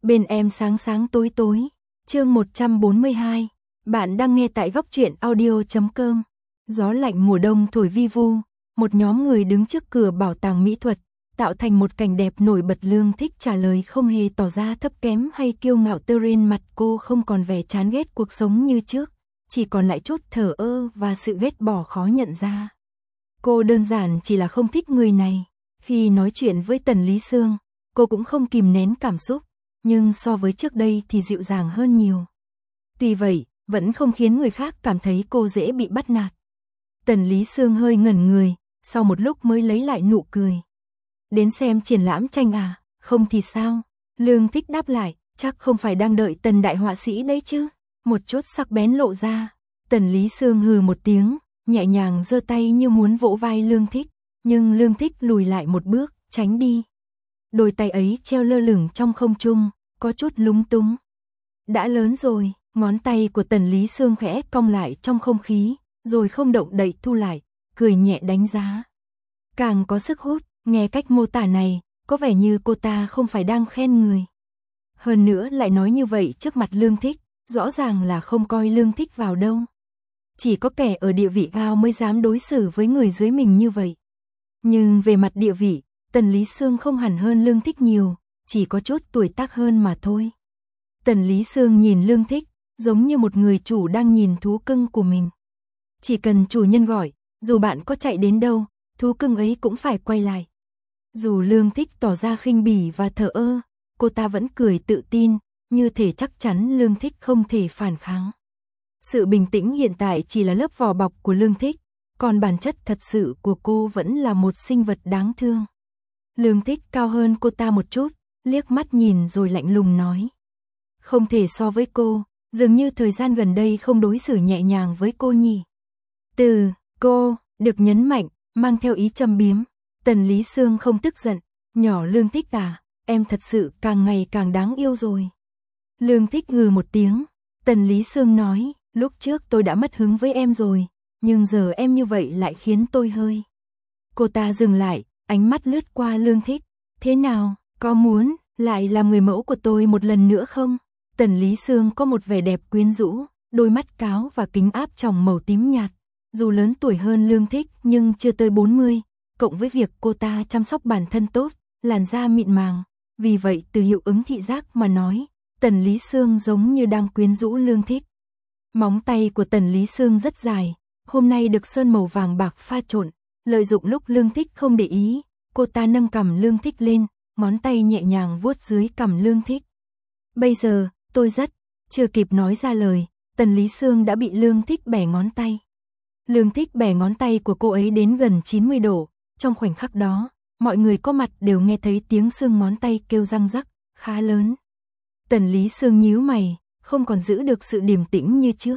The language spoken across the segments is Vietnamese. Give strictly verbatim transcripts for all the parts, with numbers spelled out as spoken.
Bên em sáng sáng tối tối. Chương một trăm bốn mươi hai. Bạn đang nghe tại góc truyện audio chấm com. Gió lạnh mùa đông thổi vi vu, một nhóm người đứng trước cửa bảo tàng mỹ thuật, tạo thành một cảnh đẹp nổi bật. Lương Thích trả lời không hề tỏ ra thấp kém hay kiêu ngạo. Trên mặt cô không còn vẻ chán ghét cuộc sống như trước, chỉ còn lại chút thờ ơ và sự ghét bỏ khó nhận ra. Cô đơn giản chỉ là không thích người này. Khi nói chuyện với Tần Lý Sương, cô cũng không kìm nén cảm xúc, nhưng so với trước đây thì dịu dàng hơn nhiều. Tuy vậy, vẫn không khiến người khác cảm thấy cô dễ bị bắt nạt. Tần Lý Sương hơi ngẩn người, sau một lúc mới lấy lại nụ cười. Đến xem triển lãm tranh à, không thì sao? Lương Thích đáp lại, chắc không phải đang đợi Tần đại họa sĩ đấy chứ? Một chút sắc bén lộ ra. Tần Lý Sương hừ một tiếng, nhẹ nhàng giơ tay như muốn vỗ vai Lương Thích, nhưng Lương Thích lùi lại một bước, tránh đi. Đôi tay ấy treo lơ lửng trong không trung, có chút lúng túng. Đã lớn rồi, ngón tay của Tần Lý Sương khẽ cong lại trong không khí, rồi không động đậy thu lại, cười nhẹ đánh giá. Càng có sức hút, nghe cách mô tả này, có vẻ như cô ta không phải đang khen người. Hơn nữa lại nói như vậy trước mặt Lương Thích, rõ ràng là không coi Lương Thích vào đâu. Chỉ có kẻ ở địa vị cao mới dám đối xử với người dưới mình như vậy. Nhưng về mặt địa vị, Tần Lý Sương không hẳn hơn Lương Thích nhiều, chỉ có chút tuổi tác hơn mà thôi. Tần Lý Sương nhìn Lương Thích, giống như một người chủ đang nhìn thú cưng của mình. Chỉ cần chủ nhân gọi, dù bạn có chạy đến đâu, thú cưng ấy cũng phải quay lại. Dù Lương Thích tỏ ra khinh bỉ và thờ ơ, cô ta vẫn cười tự tin, như thể chắc chắn Lương Thích không thể phản kháng. Sự bình tĩnh hiện tại chỉ là lớp vỏ bọc của Lương Thích, còn bản chất thật sự của cô vẫn là một sinh vật đáng thương. Lương Thích cao hơn cô ta một chút, liếc mắt nhìn rồi lạnh lùng nói. Không thể so với cô, dường như thời gian gần đây không đối xử nhẹ nhàng với cô nhỉ. Từ cô được nhấn mạnh, mang theo ý châm biếm. Tần Lý Sương không tức giận, nhỏ Lương Thích à, em thật sự càng ngày càng đáng yêu rồi. Lương Thích ngừ một tiếng. Tần Lý Sương nói, lúc trước tôi đã mất hứng với em rồi, nhưng giờ em như vậy lại khiến tôi hơi. Cô ta dừng lại, ánh mắt lướt qua Lương Thích. Thế nào, có muốn lại làm người mẫu của tôi một lần nữa không? Tần Lý Sương có một vẻ đẹp quyến rũ, đôi mắt cáo và kính áp tròng màu tím nhạt. Dù lớn tuổi hơn Lương Thích nhưng chưa tới bốn mươi, cộng với việc cô ta chăm sóc bản thân tốt, làn da mịn màng. Vì vậy từ hiệu ứng thị giác mà nói, Tần Lý Sương giống như đang quyến rũ Lương Thích. Móng tay của Tần Lý Sương rất dài, hôm nay được sơn màu vàng bạc pha trộn. Lợi dụng lúc Lương Thích không để ý, cô ta nâng cằm Lương Thích lên, ngón tay nhẹ nhàng vuốt dưới cằm Lương Thích. Bây giờ, tôi rất, chưa kịp nói ra lời, Tần Lý Sương đã bị Lương Thích bẻ ngón tay. Lương Thích bẻ ngón tay của cô ấy đến gần chín mươi độ, trong khoảnh khắc đó, mọi người có mặt đều nghe thấy tiếng xương ngón tay kêu răng rắc, khá lớn. Tần Lý Sương nhíu mày, không còn giữ được sự điềm tĩnh như trước.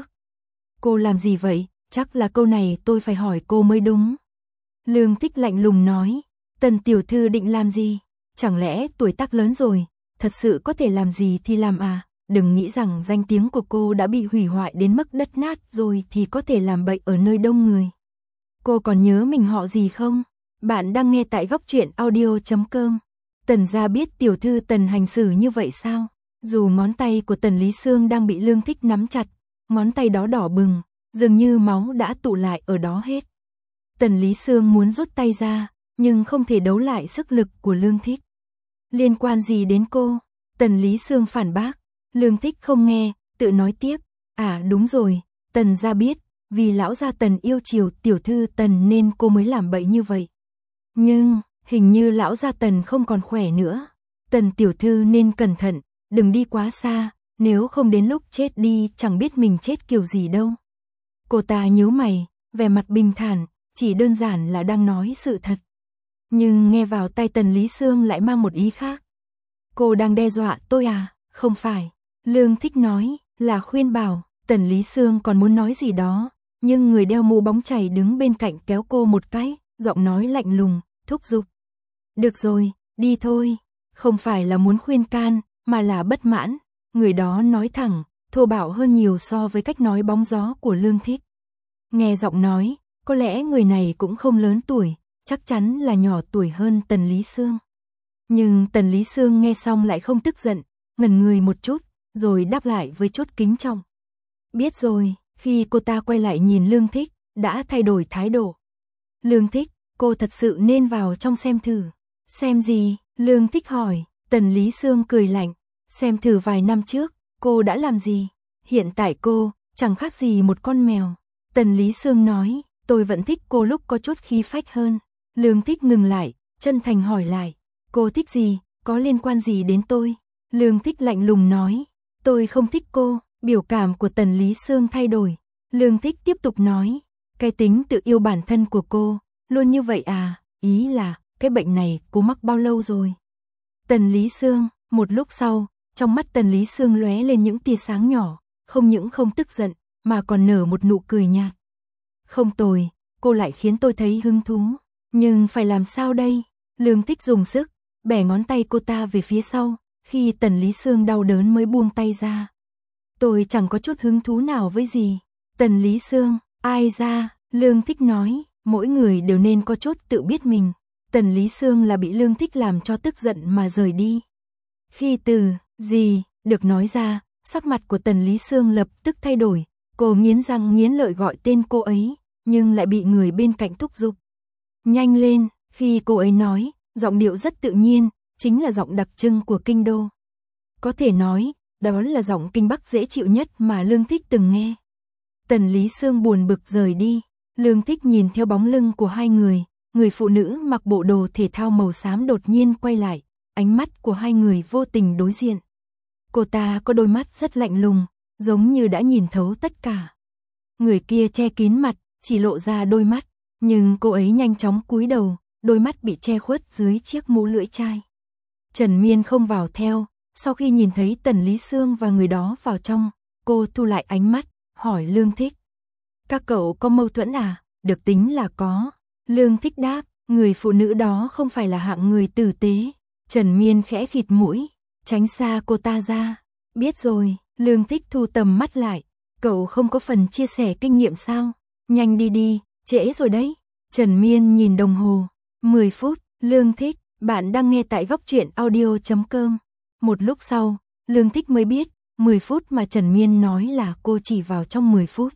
Cô làm gì vậy? Chắc là câu này tôi phải hỏi cô mới đúng. Lương Thích lạnh lùng nói, Tần tiểu thư định làm gì? Chẳng lẽ tuổi tác lớn rồi, thật sự có thể làm gì thì làm à? Đừng nghĩ rằng danh tiếng của cô đã bị hủy hoại đến mức đất nát rồi thì có thể làm bậy ở nơi đông người. Cô còn nhớ mình họ gì không? Bạn đang nghe tại góc truyện audio chấm com. Tần gia biết tiểu thư Tần hành xử như vậy sao? Dù ngón tay của Tần Lý Sương đang bị Lương Thích nắm chặt, ngón tay đó đỏ bừng, dường như máu đã tụ lại ở đó hết. Tần Lý Sương muốn rút tay ra, nhưng không thể đấu lại sức lực của Lương Thích. Liên quan gì đến cô? Tần Lý Sương phản bác. Lương Thích không nghe, tự nói tiếp. À đúng rồi, Tần gia biết, vì lão gia Tần yêu chiều tiểu thư Tần nên cô mới làm bậy như vậy. Nhưng, hình như lão gia Tần không còn khỏe nữa. Tần tiểu thư nên cẩn thận, đừng đi quá xa, nếu không đến lúc chết đi chẳng biết mình chết kiểu gì đâu. Cô ta nhíu mày, vẻ mặt bình thản, chỉ đơn giản là đang nói sự thật. Nhưng nghe vào tai Tần Lý Sương lại mang một ý khác. Cô đang đe dọa tôi à? Không phải. Lương Thích nói, là khuyên bảo. Tần Lý Sương còn muốn nói gì đó, nhưng người đeo mũ bóng chảy đứng bên cạnh kéo cô một cái, giọng nói lạnh lùng, thúc giục. Được rồi, đi thôi. Không phải là muốn khuyên can, mà là bất mãn. Người đó nói thẳng, thô bạo hơn nhiều so với cách nói bóng gió của Lương Thích. Nghe giọng nói, có lẽ người này cũng không lớn tuổi, chắc chắn là nhỏ tuổi hơn Tần Lý Sương. Nhưng Tần Lý Sương nghe xong lại không tức giận, ngẩn người một chút, rồi đáp lại với chút kính trọng. Biết rồi. Khi cô ta quay lại nhìn Lương Thích, đã thay đổi thái độ. Lương Thích, cô thật sự nên vào trong xem thử. Xem gì? Lương Thích hỏi. Tần Lý Sương cười lạnh. Xem thử vài năm trước, cô đã làm gì? Hiện tại cô, chẳng khác gì một con mèo. Tần Lý Sương nói, tôi vẫn thích cô lúc có chút khí phách hơn. Lương Thích ngừng lại, chân thành hỏi lại. Cô thích gì? Có liên quan gì đến tôi? Lương Thích lạnh lùng nói. Tôi không thích cô. Biểu cảm của Tần Lý Sương thay đổi. Lương Thích tiếp tục nói. Cái tính tự yêu bản thân của cô, luôn như vậy à? Ý là, cái bệnh này cô mắc bao lâu rồi? Tần Lý Sương, một lúc sau, trong mắt Tần Lý Sương lóe lên những tia sáng nhỏ, không những không tức giận, mà còn nở một nụ cười nhạt. Không tồi, cô lại khiến tôi thấy hứng thú. Nhưng phải làm sao đây? Lương Thích dùng sức, bẻ ngón tay cô ta về phía sau, khi Tần Lý Sương đau đớn mới buông tay ra. Tôi chẳng có chút hứng thú nào với gì. Tần Lý Sương, ai ra? Lương Thích nói, mỗi người đều nên có chút tự biết mình. Tần Lý Sương là bị Lương Thích làm cho tức giận mà rời đi. Khi từ, gì, được nói ra, sắc mặt của Tần Lý Sương lập tức thay đổi. Cô nghiến răng nghiến lợi gọi tên cô ấy, nhưng lại bị người bên cạnh thúc giục. Nhanh lên, khi cô ấy nói, giọng điệu rất tự nhiên, chính là giọng đặc trưng của kinh đô. Có thể nói, đó là giọng kinh Bắc dễ chịu nhất mà Lương Thích từng nghe. Tần Lý Sương buồn bực rời đi. Lương Thích nhìn theo bóng lưng của hai người, người phụ nữ mặc bộ đồ thể thao màu xám đột nhiên quay lại, ánh mắt của hai người vô tình đối diện. Cô ta có đôi mắt rất lạnh lùng, giống như đã nhìn thấu tất cả. Người kia che kín mặt, chỉ lộ ra đôi mắt, nhưng cô ấy nhanh chóng cúi đầu, đôi mắt bị che khuất dưới chiếc mũ lưỡi chai. Trần Miên không vào theo, sau khi nhìn thấy Tần Lý Sương và người đó vào trong, cô thu lại ánh mắt, hỏi Lương Thích. Các cậu có mâu thuẫn à? Được tính là có. Lương Thích đáp, người phụ nữ đó không phải là hạng người tử tế. Trần Miên khẽ khịt mũi, tránh xa cô ta ra. Biết rồi, Lương Thích thu tầm mắt lại. Cậu không có phần chia sẻ kinh nghiệm sao? Nhanh đi đi, trễ rồi đấy. Trần Miên nhìn đồng hồ. mười phút, Lương Thích, bạn đang nghe tại góc truyện audio chấm com. Một lúc sau, Lương Thích mới biết, mười phút mà Trần Miên nói là cô chỉ vào trong mười phút.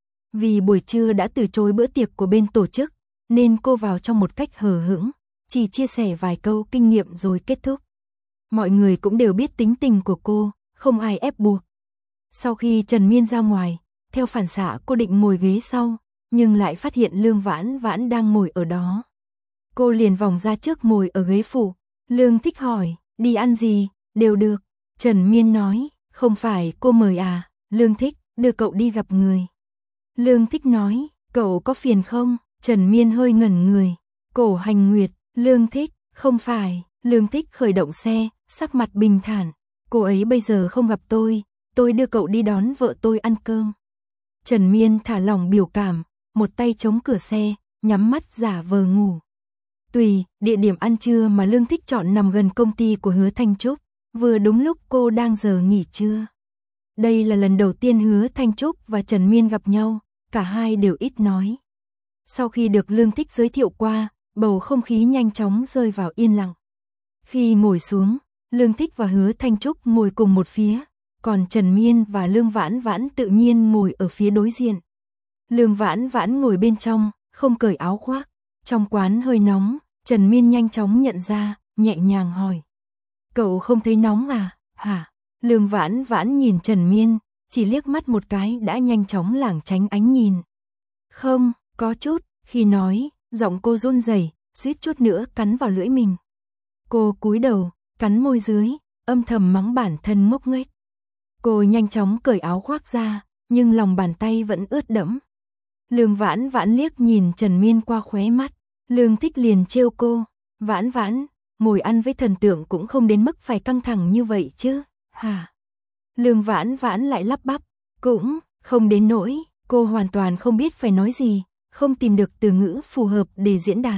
Vì buổi trưa đã từ chối bữa tiệc của bên tổ chức, nên cô vào trong một cách hờ hững, chỉ chia sẻ vài câu kinh nghiệm rồi kết thúc. Mọi người cũng đều biết tính tình của cô, không ai ép buộc. Sau khi Trần Miên ra ngoài, theo phản xạ cô định ngồi ghế sau, nhưng lại phát hiện Lương Vãn Vãn đang ngồi ở đó. Cô liền vòng ra trước ngồi ở ghế phụ. Lương Thích hỏi, đi ăn gì? Đều được. Trần Miên nói, không phải cô mời à? Lương Thích, đưa cậu đi gặp người. Lương Thích nói, cậu có phiền không? Trần Miên hơi ngẩn người. Cổ Hành Nguyệt. Lương Thích, không phải. Lương Thích khởi động xe, sắc mặt bình thản. Cô ấy bây giờ không gặp tôi, tôi đưa cậu đi đón vợ tôi ăn cơm. Trần Miên thả lỏng biểu cảm, một tay chống cửa xe, nhắm mắt giả vờ ngủ. Tùy, địa điểm ăn trưa mà Lương Thích chọn nằm gần công ty của Hứa Thanh Trúc, vừa đúng lúc cô đang giờ nghỉ trưa. Đây là lần đầu tiên Hứa Thanh Trúc và Trần Miên gặp nhau, cả hai đều ít nói. Sau khi được Lương Thích giới thiệu qua, bầu không khí nhanh chóng rơi vào yên lặng. Khi ngồi xuống, Lương Thích và Hứa Thanh Trúc ngồi cùng một phía, còn Trần Miên và Lương Vãn Vãn tự nhiên ngồi ở phía đối diện. Lương Vãn Vãn ngồi bên trong, không cởi áo khoác. Trong quán hơi nóng, Trần Miên nhanh chóng nhận ra, nhẹ nhàng hỏi. Cậu không thấy nóng à? Hả? Lương Vãn Vãn nhìn Trần Miên, chỉ liếc mắt một cái đã nhanh chóng lảng tránh ánh nhìn. Không, có chút, khi nói, giọng cô run rẩy, suýt chút nữa cắn vào lưỡi mình. Cô cúi đầu, cắn môi dưới, âm thầm mắng bản thân ngốc nghếch. Cô nhanh chóng cởi áo khoác ra, nhưng lòng bàn tay vẫn ướt đẫm. Lương Vãn Vãn liếc nhìn Trần Miên qua khóe mắt, Lương Thích liền trêu cô, Vãn Vãn, ngồi ăn với thần tượng cũng không đến mức phải căng thẳng như vậy chứ, hả? Lương Vãn Vãn lại lắp bắp, cũng không đến nỗi, cô hoàn toàn không biết phải nói gì, không tìm được từ ngữ phù hợp để diễn đạt.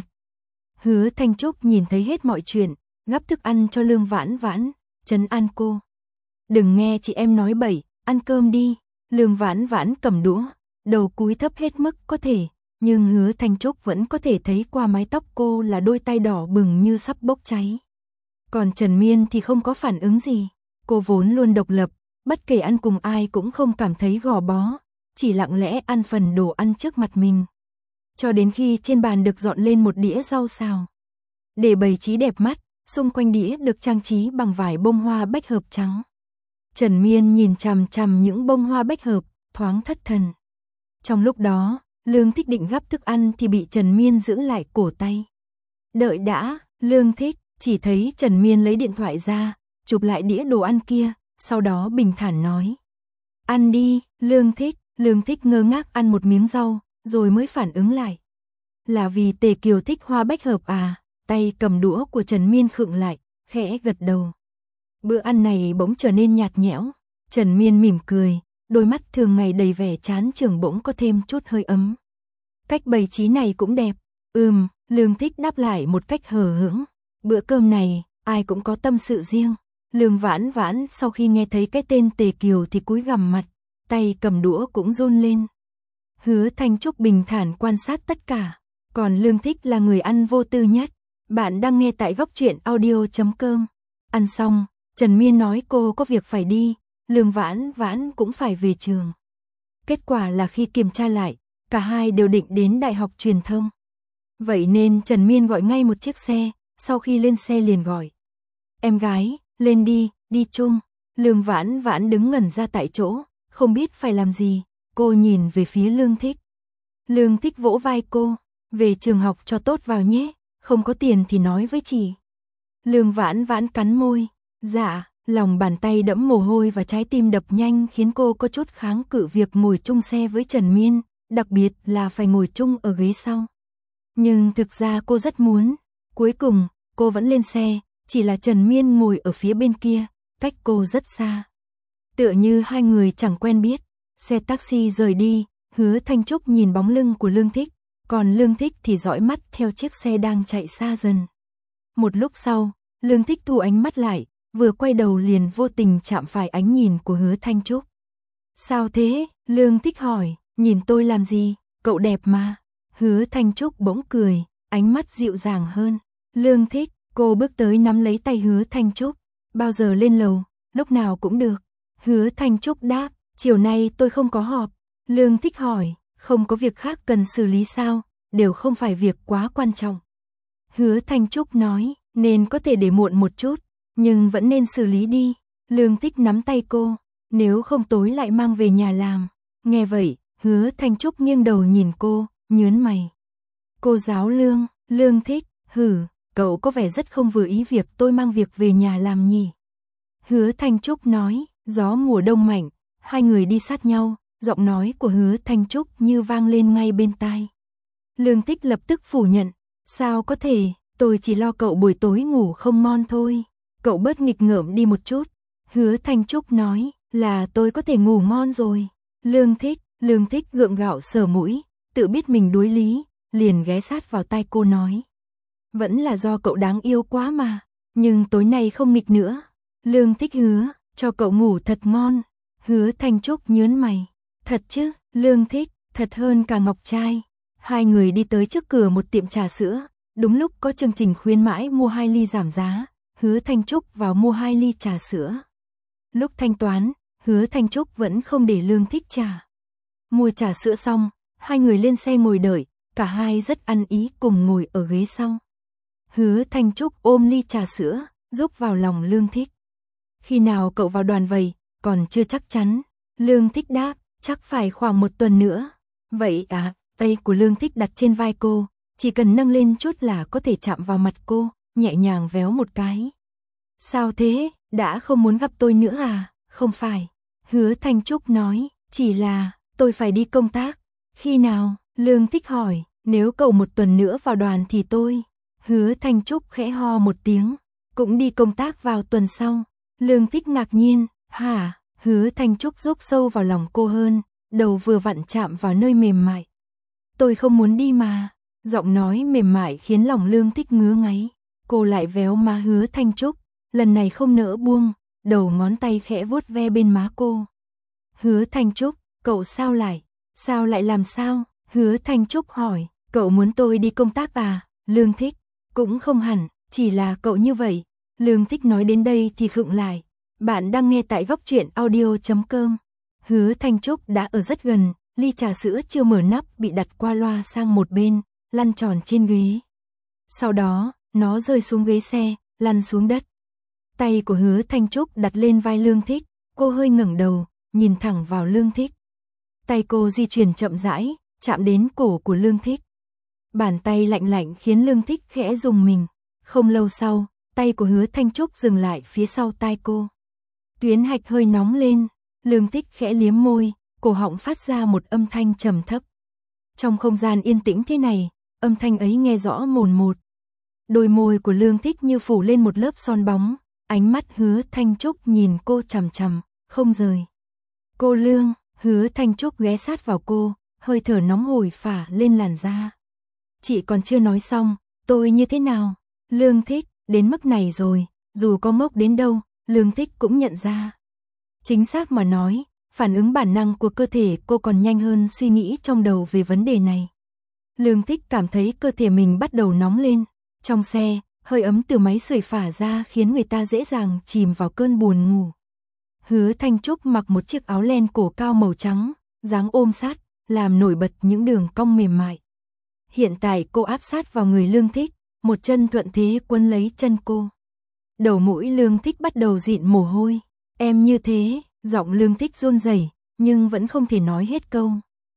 Hứa Thanh Trúc nhìn thấy hết mọi chuyện, gắp thức ăn cho Lương Vãn Vãn, trấn an cô. Đừng nghe chị em nói bậy, ăn cơm đi. Lương Vãn Vãn cầm đũa, đầu cúi thấp hết mức có thể, nhưng Hứa Thanh Trúc vẫn có thể thấy qua mái tóc cô là đôi tay đỏ bừng như sắp bốc cháy. Còn Trần Miên thì không có phản ứng gì. Cô vốn luôn độc lập, bất kể ăn cùng ai cũng không cảm thấy gò bó, chỉ lặng lẽ ăn phần đồ ăn trước mặt mình. Cho đến khi trên bàn được dọn lên một đĩa rau xào, để bày trí đẹp mắt, xung quanh đĩa được trang trí bằng vài bông hoa bách hợp trắng. Trần Miên nhìn chằm chằm những bông hoa bách hợp, thoáng thất thần. Trong lúc đó, Lương Thích định gắp thức ăn thì bị Trần Miên giữ lại cổ tay. Đợi đã, Lương Thích, chỉ thấy Trần Miên lấy điện thoại ra, chụp lại đĩa đồ ăn kia, sau đó bình thản nói. Ăn đi, Lương Thích, Lương Thích ngơ ngác ăn một miếng rau, rồi mới phản ứng lại. Là vì Tề Kiều thích hoa bách hợp à, tay cầm đũa của Trần Miên khựng lại, khẽ gật đầu. Bữa ăn này bỗng trở nên nhạt nhẽo, Trần Miên mỉm cười, đôi mắt thường ngày đầy vẻ chán chường bỗng có thêm chút hơi ấm. Cách bày trí này cũng đẹp, ừm, Lương Thích đáp lại một cách hờ hững. Bữa cơm này, ai cũng có tâm sự riêng. Lương Vãn Vãn sau khi nghe thấy cái tên Tề Kiều thì cúi gằm mặt, tay cầm đũa cũng run lên. Hứa Thanh Trúc bình thản quan sát tất cả, còn Lương Thích là người ăn vô tư nhất. Bạn đang nghe tại góc truyện audio chấm com. Ăn xong, Trần Miên nói cô có việc phải đi, Lương Vãn Vãn cũng phải về trường. Kết quả là khi kiểm tra lại, cả hai đều định đến Đại học Truyền thông. Vậy nên Trần Miên gọi ngay một chiếc xe, sau khi lên xe liền gọi. Em gái, lên đi, đi chung. Lương Vãn Vãn đứng ngẩn ra tại chỗ, không biết phải làm gì, cô nhìn về phía Lương Thích. Lương Thích vỗ vai cô, về trường học cho tốt vào nhé, không có tiền thì nói với chị. Lương Vãn Vãn cắn môi, dạ, lòng bàn tay đẫm mồ hôi và trái tim đập nhanh khiến cô có chút kháng cự việc ngồi chung xe với Trần Miên, đặc biệt là phải ngồi chung ở ghế sau. Nhưng thực ra cô rất muốn. Cuối cùng, cô vẫn lên xe, chỉ là Trần Miên ngồi ở phía bên kia, cách cô rất xa. Tựa như hai người chẳng quen biết. Xe taxi rời đi, Hứa Thanh Trúc nhìn bóng lưng của Lương Thích, còn Lương Thích thì dõi mắt theo chiếc xe đang chạy xa dần. Một lúc sau, Lương Thích thu ánh mắt lại, vừa quay đầu liền vô tình chạm phải ánh nhìn của Hứa Thanh Trúc. Sao thế? Lương Thích hỏi, nhìn tôi làm gì? Cậu đẹp mà. Hứa Thanh Trúc bỗng cười, ánh mắt dịu dàng hơn. Lương Thích, cô bước tới nắm lấy tay Hứa Thanh Trúc. Bao giờ lên lầu, lúc nào cũng được. Hứa Thanh Trúc đáp, chiều nay tôi không có họp. Lương Thích hỏi, không có việc khác cần xử lý sao, đều không phải việc quá quan trọng. Hứa Thanh Trúc nói, nên có thể để muộn một chút, nhưng vẫn nên xử lý đi. Lương Thích nắm tay cô, nếu không tối lại mang về nhà làm. Nghe vậy, Hứa Thanh Trúc nghiêng đầu nhìn cô, nhớn mày. Cô giáo Lương, Lương Thích, hử, cậu có vẻ rất không vừa ý việc tôi mang việc về nhà làm nhỉ. Hứa Thanh Trúc nói, gió mùa đông mạnh, hai người đi sát nhau, giọng nói của Hứa Thanh Trúc như vang lên ngay bên tai. Lương Thích lập tức phủ nhận, sao có thể, tôi chỉ lo cậu buổi tối ngủ không ngon thôi, cậu bớt nghịch ngợm đi một chút. Hứa Thanh Trúc nói, là tôi có thể ngủ ngon rồi. Lương Thích, Lương Thích gượng gạo sờ mũi, tự biết mình đuối lý, liền ghé sát vào tai cô nói. Vẫn là do cậu đáng yêu quá mà, nhưng tối nay không nghịch nữa. Lương Thích hứa, cho cậu ngủ thật ngon. Hứa Thanh Trúc nhớn mày, thật chứ, Lương Thích, thật hơn cả ngọc trai. Hai người đi tới trước cửa một tiệm trà sữa, đúng lúc có chương trình khuyến mãi mua hai ly giảm giá, Hứa Thanh Trúc vào mua hai ly trà sữa. Lúc thanh toán, Hứa Thanh Trúc vẫn không để Lương Thích trả. Mua trà sữa xong, hai người lên xe ngồi đợi, cả hai rất ăn ý cùng ngồi ở ghế sau. Hứa Thanh Trúc ôm ly trà sữa, rúc vào lòng Lương Thích. Khi nào cậu vào đoàn vậy, còn chưa chắc chắn. Lương Thích đáp, chắc phải khoảng một tuần nữa. Vậy à, tay của Lương Thích đặt trên vai cô, chỉ cần nâng lên chút là có thể chạm vào mặt cô, nhẹ nhàng véo một cái. Sao thế, đã không muốn gặp tôi nữa à? Không phải. Hứa Thanh Trúc nói, chỉ là, tôi phải đi công tác. Khi nào? Lương Thích hỏi, nếu cậu một tuần nữa vào đoàn thì tôi. Hứa Thanh Trúc khẽ ho một tiếng, cũng đi công tác vào tuần sau. Lương Thích ngạc nhiên, hả? Hứa Thanh Trúc rúc sâu vào lòng cô hơn, đầu vừa vặn chạm vào nơi mềm mại. Tôi không muốn đi mà. Giọng nói mềm mại khiến lòng Lương Thích ngứa ngáy. Cô lại véo má Hứa Thanh Trúc, lần này không nỡ buông, đầu ngón tay khẽ vuốt ve bên má cô. Hứa Thanh Trúc, cậu sao lại? Sao lại làm sao? Hứa Thanh Trúc hỏi, cậu muốn tôi đi công tác à? Lương Thích, cũng không hẳn, chỉ là cậu như vậy. Lương Thích nói đến đây thì khựng lại. Bạn đang nghe tại góc truyện audio chấm com. Hứa Thanh Trúc đã ở rất gần, ly trà sữa chưa mở nắp bị đặt qua loa sang một bên, lăn tròn trên ghế. Sau đó, nó rơi xuống ghế xe, lăn xuống đất. Tay của Hứa Thanh Trúc đặt lên vai Lương Thích, cô hơi ngẩng đầu, nhìn thẳng vào Lương Thích. Tay cô di chuyển chậm rãi, chạm đến cổ của Lương Thích. Bàn tay lạnh lạnh khiến Lương Thích khẽ rùng mình. Không lâu sau, tay của Hứa Thanh Trúc dừng lại phía sau tai cô. Tuyến hạch hơi nóng lên, Lương Thích khẽ liếm môi, cổ họng phát ra một âm thanh trầm thấp. Trong không gian yên tĩnh thế này, âm thanh ấy nghe rõ mồn một. Đôi môi của Lương Thích như phủ lên một lớp son bóng, ánh mắt Hứa Thanh Trúc nhìn cô chằm chằm, không rời. Cô Lương, Hứa Thanh Trúc ghé sát vào cô, hơi thở nóng hổi phả lên làn da. Chị còn chưa nói xong, tôi như thế nào? Lương Thích, đến mức này rồi, dù có ngốc đến đâu, Lương Thích cũng nhận ra. Chính xác mà nói, phản ứng bản năng của cơ thể cô còn nhanh hơn suy nghĩ trong đầu về vấn đề này. Lương Thích cảm thấy cơ thể mình bắt đầu nóng lên. Trong xe, hơi ấm từ máy sưởi phả ra khiến người ta dễ dàng chìm vào cơn buồn ngủ. Hứa Thanh Trúc mặc một chiếc áo len cổ cao màu trắng, dáng ôm sát, làm nổi bật những đường cong mềm mại. Hiện tại cô áp sát vào người Lương Thích, một chân thuận thế quấn lấy chân cô. Đầu mũi Lương Thích bắt đầu dịn mồ hôi. Em như thế, giọng Lương Thích run rẩy, nhưng vẫn không thể nói hết câu.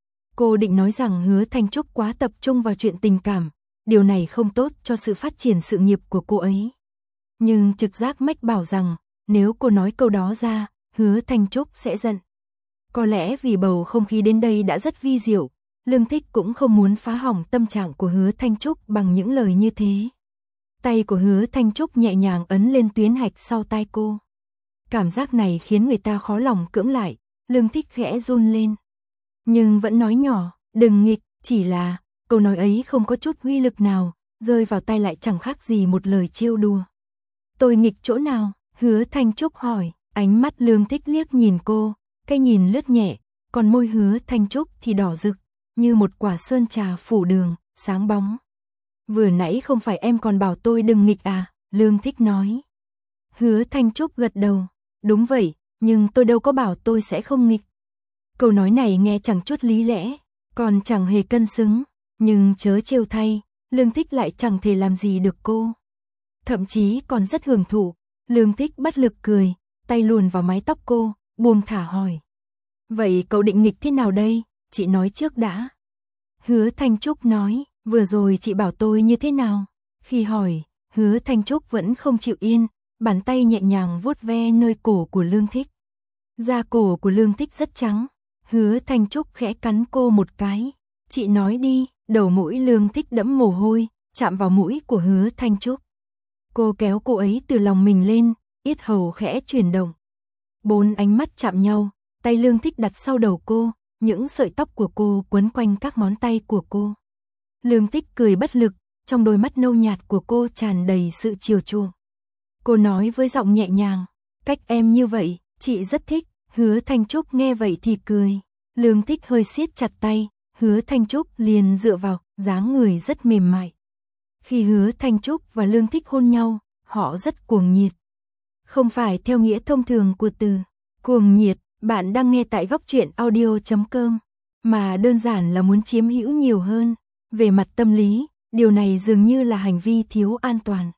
Cô định nói rằng Hứa Thanh Trúc quá tập trung vào chuyện tình cảm, điều này không tốt cho sự phát triển sự nghiệp của cô ấy. Nhưng trực giác mách bảo rằng, nếu cô nói câu đó ra, Hứa Thanh Trúc sẽ giận. Có lẽ vì bầu không khí đến đây đã rất vi diệu, Lương Thích cũng không muốn phá hỏng tâm trạng của Hứa Thanh Trúc bằng những lời như thế. Tay của Hứa Thanh Trúc nhẹ nhàng ấn lên tuyến hạch sau tai cô. Cảm giác này khiến người ta khó lòng cưỡng lại, Lương Thích khẽ run lên. Nhưng vẫn nói nhỏ, đừng nghịch, chỉ là, câu nói ấy không có chút uy lực nào, rơi vào tai lại chẳng khác gì một lời trêu đùa. Tôi nghịch chỗ nào? Hứa Thanh Trúc hỏi, ánh mắt Lương Thích liếc nhìn cô, cái nhìn lướt nhẹ, còn môi Hứa Thanh Trúc thì đỏ rực, như một quả sơn trà phủ đường, sáng bóng. Vừa nãy không phải em còn bảo tôi đừng nghịch à? Lương Thích nói. Hứa Thanh Trúc gật đầu, đúng vậy, nhưng tôi đâu có bảo tôi sẽ không nghịch. Câu nói này nghe chẳng chút lý lẽ, còn chẳng hề cân xứng, nhưng chớ trêu thay, Lương Thích lại chẳng thể làm gì được cô. Thậm chí còn rất hưởng thụ, Lương Thích bất lực cười, tay luồn vào mái tóc cô, buông thả hỏi. Vậy cậu định nghịch thế nào đây, chị nói trước đã. Hứa Thanh Trúc nói, vừa rồi chị bảo tôi như thế nào? Khi hỏi, Hứa Thanh Trúc vẫn không chịu yên, bàn tay nhẹ nhàng vuốt ve nơi cổ của Lương Thích. Da cổ của Lương Thích rất trắng, Hứa Thanh Trúc khẽ cắn cô một cái. Chị nói đi, đầu mũi Lương Thích đẫm mồ hôi, chạm vào mũi của Hứa Thanh Trúc. Cô kéo cô ấy từ lòng mình lên, yết hầu khẽ chuyển động. Bốn ánh mắt chạm nhau, tay Lương Thích đặt sau đầu cô, những sợi tóc của cô quấn quanh các ngón tay của cô. Lương Thích cười bất lực, trong đôi mắt nâu nhạt của cô tràn đầy sự chiều chuộng. Cô nói với giọng nhẹ nhàng, cách em như vậy, chị rất thích. Hứa Thanh Trúc nghe vậy thì cười. Lương Thích hơi siết chặt tay, Hứa Thanh Trúc liền dựa vào, dáng người rất mềm mại. Khi Hứa Thanh Trúc và Lương Thích hôn nhau, họ rất cuồng nhiệt. Không phải theo nghĩa thông thường của từ cuồng nhiệt, bạn đang nghe tại góc truyện audio chấm com, mà đơn giản là muốn chiếm hữu nhiều hơn. Về mặt tâm lý, điều này dường như là hành vi thiếu an toàn.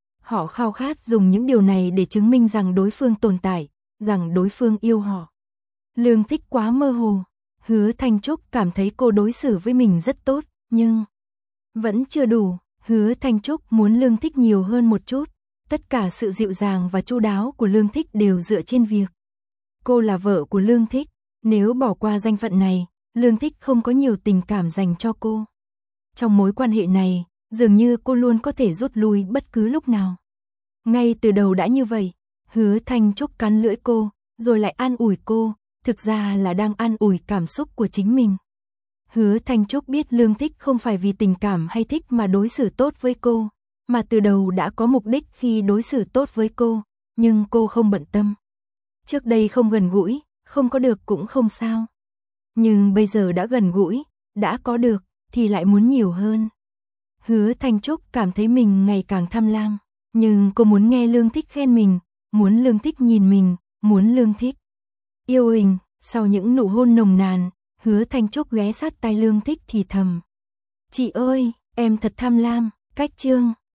Họ khao khát dùng những điều này để chứng minh rằng đối phương tồn tại, rằng đối phương yêu họ. Lương Thích quá mơ hồ. Hứa Thanh Trúc cảm thấy cô đối xử với mình rất tốt, nhưng vẫn chưa đủ. Hứa Thanh Trúc muốn Lương Thích nhiều hơn một chút. Tất cả sự dịu dàng và chu đáo của Lương Thích đều dựa trên việc cô là vợ của Lương Thích. Nếu bỏ qua danh phận này, Lương Thích không có nhiều tình cảm dành cho cô. Trong mối quan hệ này, dường như cô luôn có thể rút lui bất cứ lúc nào. Ngay từ đầu đã như vậy, Hứa Thanh Trúc cắn lưỡi cô, rồi lại an ủi cô, thực ra là đang an ủi cảm xúc của chính mình. Hứa Thanh Trúc biết Lương Thích không phải vì tình cảm hay thích mà đối xử tốt với cô, mà từ đầu đã có mục đích khi đối xử tốt với cô, nhưng cô không bận tâm. Trước đây không gần gũi, không có được cũng không sao. Nhưng bây giờ đã gần gũi, đã có được, thì lại muốn nhiều hơn. Hứa Thanh Trúc cảm thấy mình ngày càng tham lam, nhưng cô muốn nghe Lương Thích khen mình, muốn Lương Thích nhìn mình, muốn Lương Thích yêu mình. Sau những nụ hôn nồng nàn, Hứa Thanh Trúc ghé sát tai Lương Thích thì thầm. Chị ơi, em thật tham lam, cách chương.